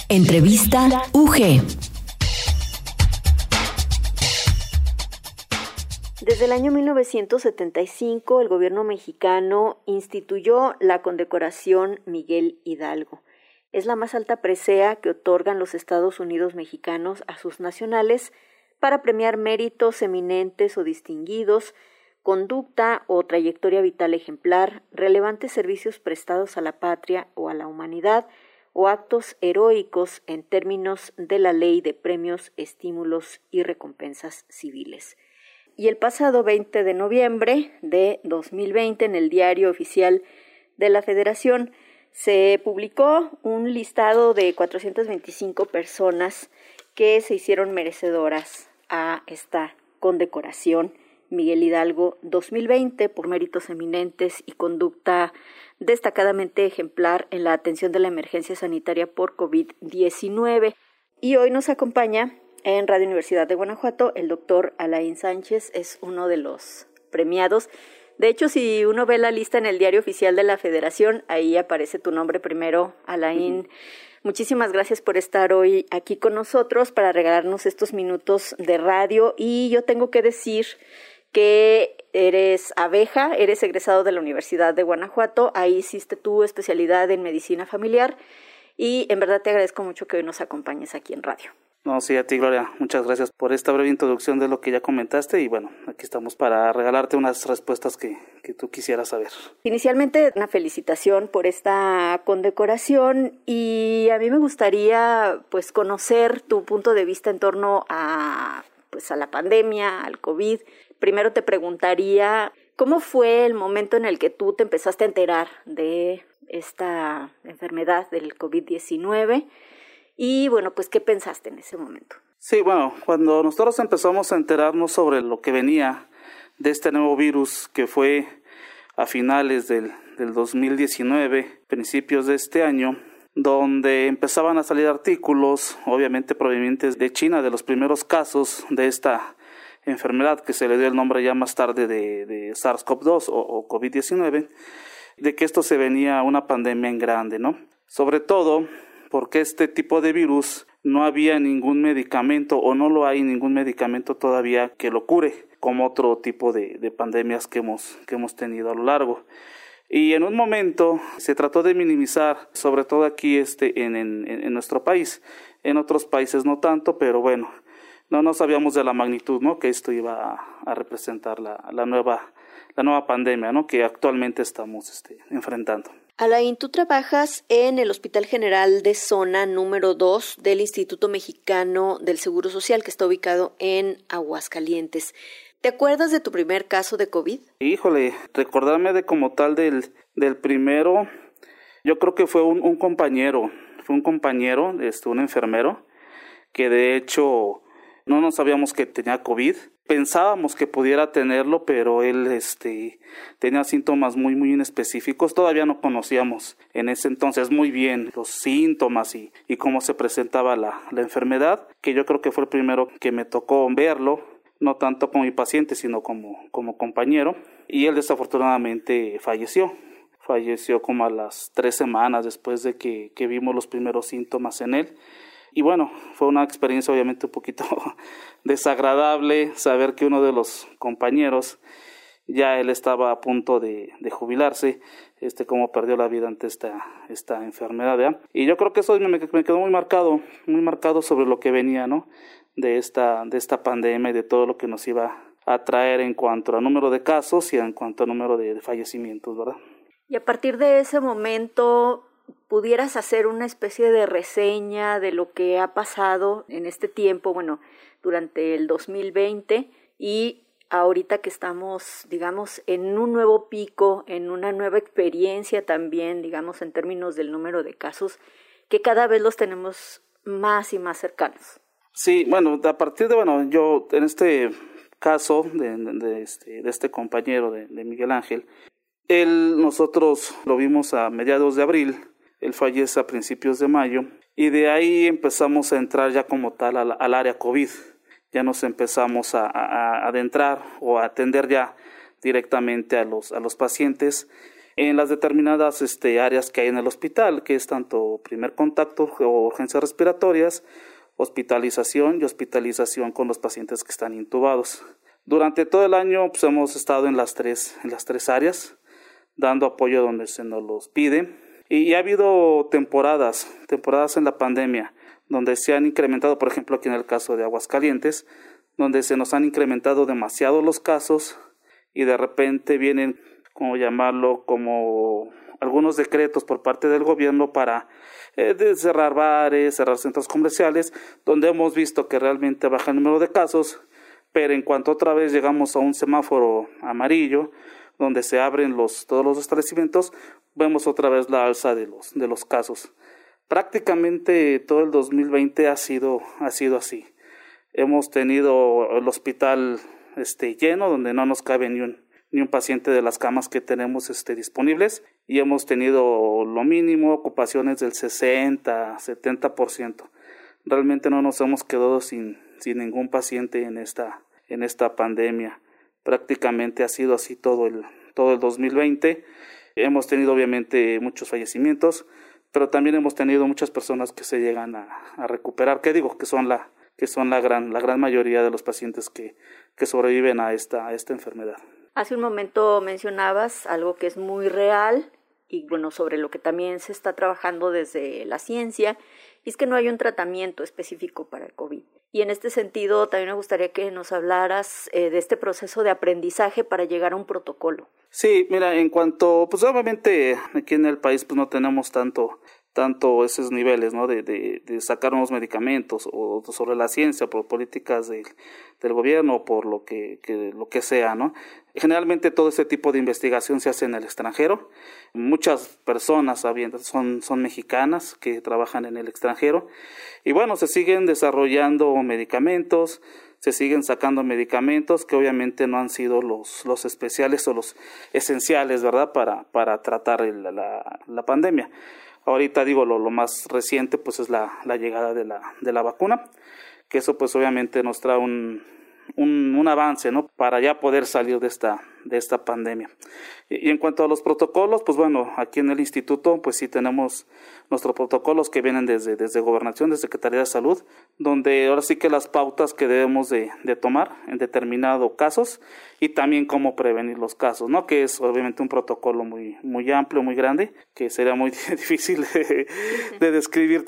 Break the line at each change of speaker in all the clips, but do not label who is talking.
Entrevista UG.
Desde el año 1975, el gobierno mexicano instituyó la condecoración Miguel Hidalgo. Es la más alta presea que otorgan los Estados Unidos mexicanos a sus nacionales para premiar méritos eminentes o distinguidos, conducta o trayectoria vital ejemplar, relevantes servicios prestados a la patria o a la humanidad, o actos heroicos en términos de la Ley de Premios, Estímulos y Recompensas Civiles. Y el pasado 20 de noviembre de 2020, en el Diario Oficial de la Federación, se publicó un listado de 425 personas que se hicieron merecedoras a esta condecoración Miguel Hidalgo 2020 por méritos eminentes y conducta destacadamente ejemplar en la atención de la emergencia sanitaria por COVID-19. Y hoy nos acompaña en Radio Universidad de Guanajuato el doctor Alain Sánchez, es uno de los premiados. De hecho, si uno ve la lista en el Diario Oficial de la Federación, ahí aparece tu nombre primero, Alain. Muchísimas gracias por estar hoy aquí con nosotros para regalarnos estos minutos de radio. Y yo tengo que decir que eres abeja, eres egresado de la Universidad de Guanajuato, ahí hiciste tu especialidad en medicina familiar y en verdad te agradezco mucho que hoy nos acompañes aquí en radio.
No, sí, a ti, Gloria, muchas gracias por esta breve introducción de lo que ya comentaste y bueno, aquí estamos para regalarte unas respuestas que tú quisieras saber. Inicialmente,
una felicitación por esta condecoración y a mí me gustaría pues conocer tu punto de vista en torno a la pandemia, al COVID. Primero te preguntaría, ¿cómo fue el momento en el que tú te empezaste a enterar de esta enfermedad del COVID-19? Y bueno, pues, ¿qué pensaste en ese momento?
Sí, bueno, cuando nosotros empezamos a enterarnos sobre lo que venía de este nuevo virus que fue a finales del 2019, principios de este año, donde empezaban a salir artículos, obviamente provenientes de China, de los primeros casos de esta enfermedad que se le dio el nombre ya más tarde de SARS-CoV-2 o COVID-19, de que esto se venía una pandemia en grande, ¿no? Sobre todo porque este tipo de virus no había ningún medicamento o no lo hay ningún medicamento todavía que lo cure, como otro tipo de pandemias que hemos tenido a lo largo. Y en un momento se trató de minimizar, sobre todo aquí en nuestro país, en otros países no tanto, pero bueno, no sabíamos de la magnitud, ¿no?, que esto iba a representar la nueva pandemia, ¿no?, que actualmente estamos enfrentando.
Alain, tú trabajas en el Hospital General de Zona número 2 del Instituto Mexicano del Seguro Social, que está ubicado en Aguascalientes. ¿Te acuerdas de tu primer caso de COVID?
Híjole, recordarme de como tal del primero, yo creo que fue un compañero, un enfermero, que de hecho no nos sabíamos que tenía COVID. Pensábamos que pudiera tenerlo, pero él tenía síntomas muy muy inespecíficos. Todavía no conocíamos en ese entonces muy bien los síntomas y cómo se presentaba la enfermedad, que yo creo que fue el primero que me tocó verlo, no tanto como mi paciente, sino como compañero. Y él desafortunadamente falleció como a las 3 semanas después de que vimos los primeros síntomas en él. Y bueno, fue una experiencia obviamente un poquito desagradable saber que uno de los compañeros, ya él estaba a punto de jubilarse, cómo perdió la vida ante esta enfermedad, ¿ya? Y yo creo que eso me quedó muy marcado sobre lo que venía, ¿no?, de esta pandemia y de todo lo que nos iba a traer en cuanto a número de casos y en cuanto a número de fallecimientos, ¿verdad?
Y a partir de ese momento, ¿pudieras hacer una especie de reseña de lo que ha pasado en este tiempo, bueno, durante el 2020 y ahorita que estamos, digamos, en un nuevo pico, en una nueva experiencia también, digamos, en términos del número de casos, que cada vez los tenemos más y más cercanos?
Sí, bueno, a partir de, yo en este caso de este compañero de Miguel Ángel, nosotros lo vimos a mediados de abril, él fallece a principios de mayo, y de ahí empezamos a entrar ya como tal al área COVID. Ya nos empezamos a adentrar o a atender ya directamente a los pacientes en las determinadas áreas que hay en el hospital, que es tanto primer contacto o urgencias respiratorias, hospitalización y hospitalización con los pacientes que están intubados. Durante todo el año pues, hemos estado en las tres áreas, dando apoyo donde se nos los pide. Y ha habido temporadas en la pandemia, donde se han incrementado, por ejemplo, aquí en el caso de Aguascalientes, donde se nos han incrementado demasiado los casos y de repente vienen, como algunos decretos por parte del gobierno para cerrar bares, cerrar centros comerciales, donde hemos visto que realmente baja el número de casos, pero en cuanto otra vez llegamos a un semáforo amarillo, donde se abren todos los establecimientos, vemos otra vez la alza de los casos. Prácticamente todo el 2020 ha sido así. Hemos tenido el hospital lleno, donde no nos cabe ni un paciente de las camas que tenemos disponibles, y hemos tenido lo mínimo ocupaciones del 60-70%. Realmente no nos hemos quedado sin ningún paciente en esta pandemia. Prácticamente ha sido así todo el 2020. Hemos tenido obviamente muchos fallecimientos, pero también hemos tenido muchas personas que se llegan a recuperar, que son la gran mayoría de los pacientes que sobreviven a esta enfermedad.
Hace un momento mencionabas algo que es muy real y sobre lo que también se está trabajando desde la ciencia, y es que no hay un tratamiento específico para el COVID. Y en este sentido también me gustaría que nos hablaras de este proceso de aprendizaje para llegar a un protocolo.
Sí, mira, en cuanto, pues obviamente aquí en el país pues no tenemos tanto esos niveles, ¿no? de sacar unos medicamentos o sobre la ciencia por políticas del gobierno, por lo que sea, ¿no? Generalmente todo ese tipo de investigación se hace en el extranjero. Muchas personas son mexicanas que trabajan en el extranjero y bueno, se siguen desarrollando medicamentos, se siguen sacando medicamentos que obviamente no han sido los especiales o los esenciales, ¿verdad? Para tratar la pandemia. Ahorita digo lo más reciente pues es la llegada de la vacuna, que eso pues obviamente nos trae un avance, ¿no? Para ya poder salir de esta pandemia. Y en cuanto a los protocolos, pues bueno, aquí en el instituto pues sí tenemos nuestros protocolos que vienen desde Gobernación, desde Secretaría de Salud, donde ahora sí que las pautas que debemos de tomar en determinados casos y también cómo prevenir los casos, ¿no? Que es obviamente un protocolo muy amplio, muy grande, que sería muy difícil de describir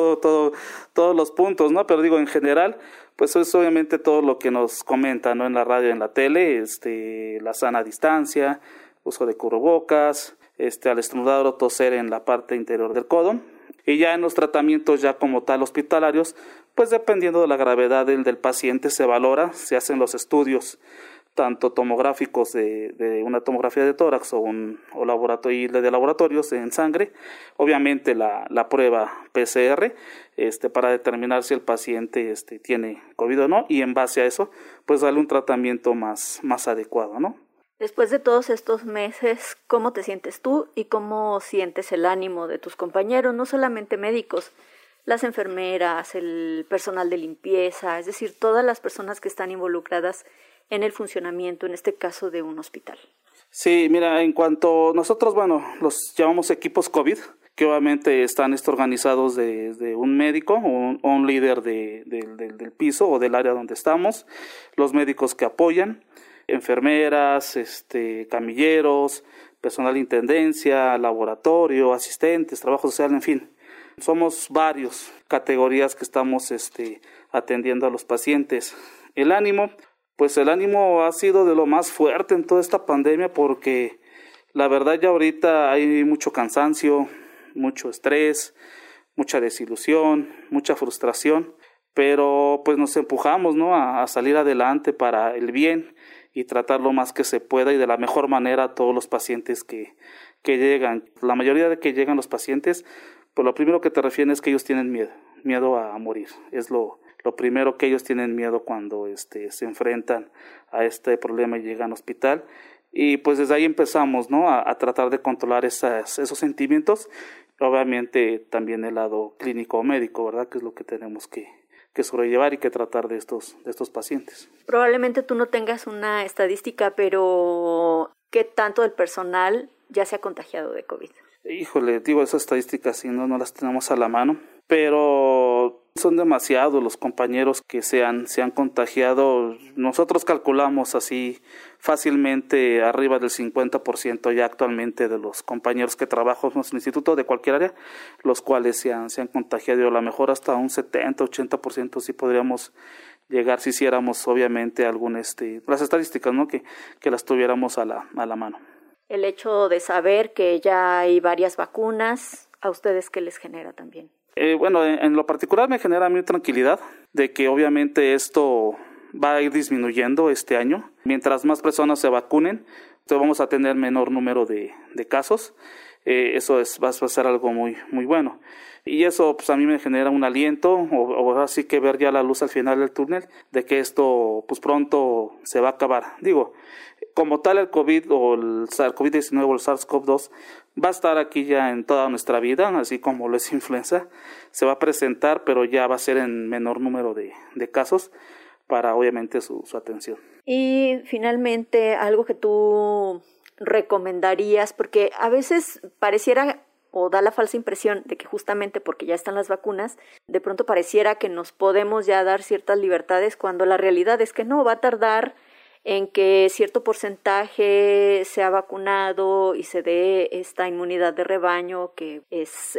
todos los puntos, ¿no? Pero digo, en general, pues es obviamente todo lo que nos comentan, ¿no? En la radio, en la tele, la sana distancia, uso de cubrebocas, al estornudar o toser en la parte interior del codo. Y ya en los tratamientos ya como tal hospitalarios, pues dependiendo de la gravedad del paciente se valora, se hacen los estudios tanto tomográficos de una tomografía de tórax o de laboratorios en sangre, obviamente la prueba PCR para determinar si el paciente tiene COVID o no, y en base a eso pues darle un tratamiento más adecuado, ¿no?
Después de todos estos meses, ¿cómo te sientes tú y cómo sientes el ánimo de tus compañeros, no solamente médicos, las enfermeras, el personal de limpieza, es decir, todas las personas que están involucradas en el funcionamiento, en este caso, de un hospital?
Sí, mira, en cuanto nosotros, los llamamos equipos COVID, que obviamente están organizados de un médico o un líder del piso o del área donde estamos, los médicos que apoyan, enfermeras, camilleros, personal de intendencia, laboratorio, asistentes, trabajo social, en fin. Somos varios categorías que estamos atendiendo a los pacientes. El ánimo ha sido de lo más fuerte en toda esta pandemia porque la verdad ya ahorita hay mucho cansancio, mucho estrés, mucha desilusión, mucha frustración, pero pues nos empujamos, ¿no? a salir adelante para el bien y tratar lo más que se pueda y de la mejor manera a todos los pacientes que llegan. La mayoría de que llegan los pacientes, pues lo primero que te refieren es que ellos tienen miedo a morir. Es lo primero que ellos tienen miedo cuando se enfrentan a este problema y llegan al hospital. Y pues desde ahí empezamos, ¿no? a tratar de controlar esos sentimientos. Obviamente también el lado clínico o médico, ¿verdad? Que es lo que tenemos que sobrellevar y que tratar de estos pacientes.
Probablemente tú no tengas una estadística, pero ¿qué tanto del personal ya se ha contagiado de COVID?
Híjole, digo, esas estadísticas sí no las tenemos a la mano, pero son demasiados los compañeros que se han contagiado. Nosotros calculamos así fácilmente arriba del 50% ya actualmente de los compañeros que trabajamos en el instituto de cualquier área, los cuales se han contagiado, y a lo mejor hasta un 70-80% sí podríamos llegar si hiciéramos obviamente algún las estadísticas, ¿no? que las tuviéramos a la mano.
El hecho de saber que ya hay varias vacunas, ¿a ustedes qué les genera también?
Bueno, en lo particular me genera a mí tranquilidad de que obviamente esto va a ir disminuyendo este año. Mientras más personas se vacunen, entonces vamos a tener menor número de casos. Eso va a ser algo muy, muy bueno. Y eso pues a mí me genera un aliento, o así que ver ya la luz al final del túnel, de que esto pues pronto se va a acabar. Digo, como tal el COVID o el COVID-19 o el SARS-CoV-2 va a estar aquí ya en toda nuestra vida, así como lo es influenza, se va a presentar, pero ya va a ser en menor número de casos para obviamente su atención.
Y finalmente, algo que tú recomendarías, porque a veces pareciera o da la falsa impresión de que justamente porque ya están las vacunas, de pronto pareciera que nos podemos ya dar ciertas libertades, cuando la realidad es que no, va a tardar en que cierto porcentaje sea vacunado y se dé esta inmunidad de rebaño que es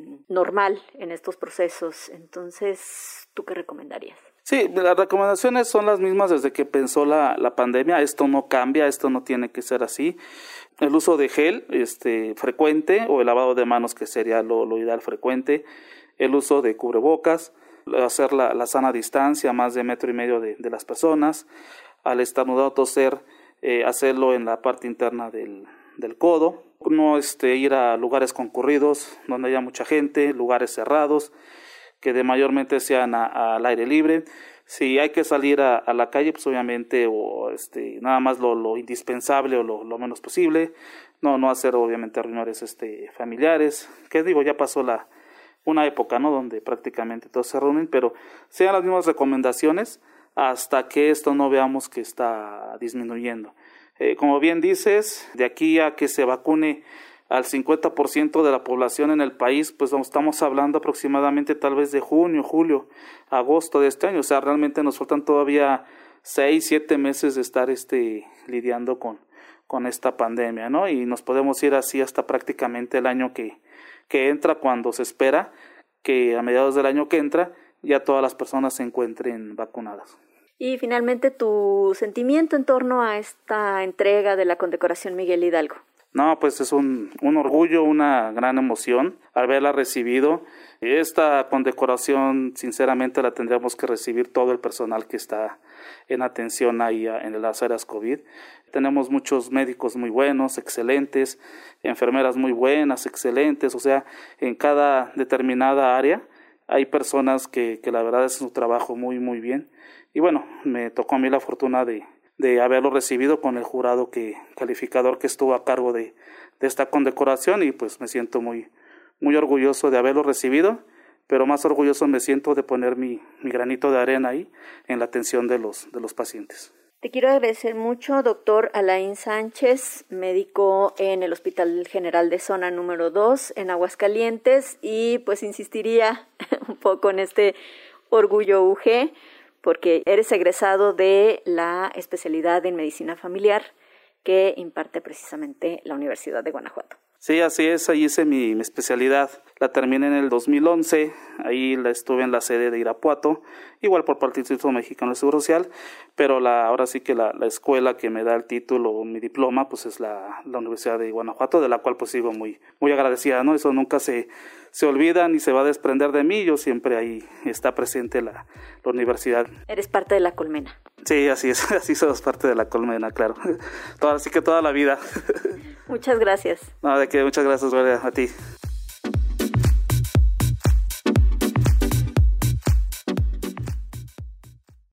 normal en estos procesos. Entonces, ¿tú qué recomendarías?
Sí, las recomendaciones son las mismas desde que empezó la pandemia. Esto no cambia, esto no tiene que ser así. El uso de gel frecuente, o el lavado de manos, que sería lo ideal, frecuente. El uso de cubrebocas, hacer la sana distancia, más de 1.5 metros de las personas. Al estornudar o toser, hacerlo en la parte interna del codo. No ir a lugares concurridos donde haya mucha gente, lugares cerrados, que mayormente sean al aire libre. Si hay que salir a la calle, pues obviamente nada más lo indispensable o lo menos posible. No hacer obviamente reuniones familiares, que digo, ya pasó una época, ¿no?, donde prácticamente todos se reúnen, pero sean las mismas recomendaciones hasta que esto no veamos que está disminuyendo. Como bien dices, de aquí a que se vacune al 50% de la población en el país, pues estamos hablando aproximadamente tal vez de junio, julio, agosto de este año. O sea, realmente nos faltan todavía 6-7 meses de estar lidiando con esta pandemia, ¿no? Y nos podemos ir así hasta prácticamente el año que entra, cuando se espera que a mediados del año que entra ya todas las personas se encuentren vacunadas.
Y finalmente, tu sentimiento en torno a esta entrega de la condecoración Miguel Hidalgo.
No, pues es un orgullo, una gran emoción al haberla recibido. Esta condecoración, sinceramente, la tendríamos que recibir todo el personal que está en atención ahí en las áreas COVID. Tenemos muchos médicos muy buenos, excelentes, enfermeras muy buenas, excelentes. O sea, en cada determinada área hay personas que la verdad hacen su trabajo muy, muy bien. Y bueno, me tocó a mí la fortuna de haberlo recibido con el jurado calificador que estuvo a cargo de esta condecoración, y pues me siento muy, muy orgulloso de haberlo recibido, pero más orgulloso me siento de poner mi granito de arena ahí en la atención de los pacientes.
Te quiero agradecer mucho, doctor Alain Sánchez, médico en el Hospital General de Zona número 2 en Aguascalientes, y pues insistiría un poco en este orgullo UG, porque eres egresado de la especialidad en medicina familiar que imparte precisamente la Universidad de Guanajuato.
Sí, así es, ahí hice mi especialidad, la terminé en el 2011, ahí estuve en la sede de Irapuato, igual por parte del Instituto Mexicano de Seguro Social, pero ahora sí que la escuela que me da el título, mi diploma, pues es la Universidad de Guanajuato, de la cual pues sigo muy, muy agradecida, ¿no? Eso nunca se olvida ni se va a desprender de mí, yo siempre ahí está presente la universidad.
Eres parte de la colmena.
Sí, así es, así somos parte de la colmena, claro. Así que toda la vida.
Muchas gracias.
No, de qué, muchas gracias, Gloria, a ti.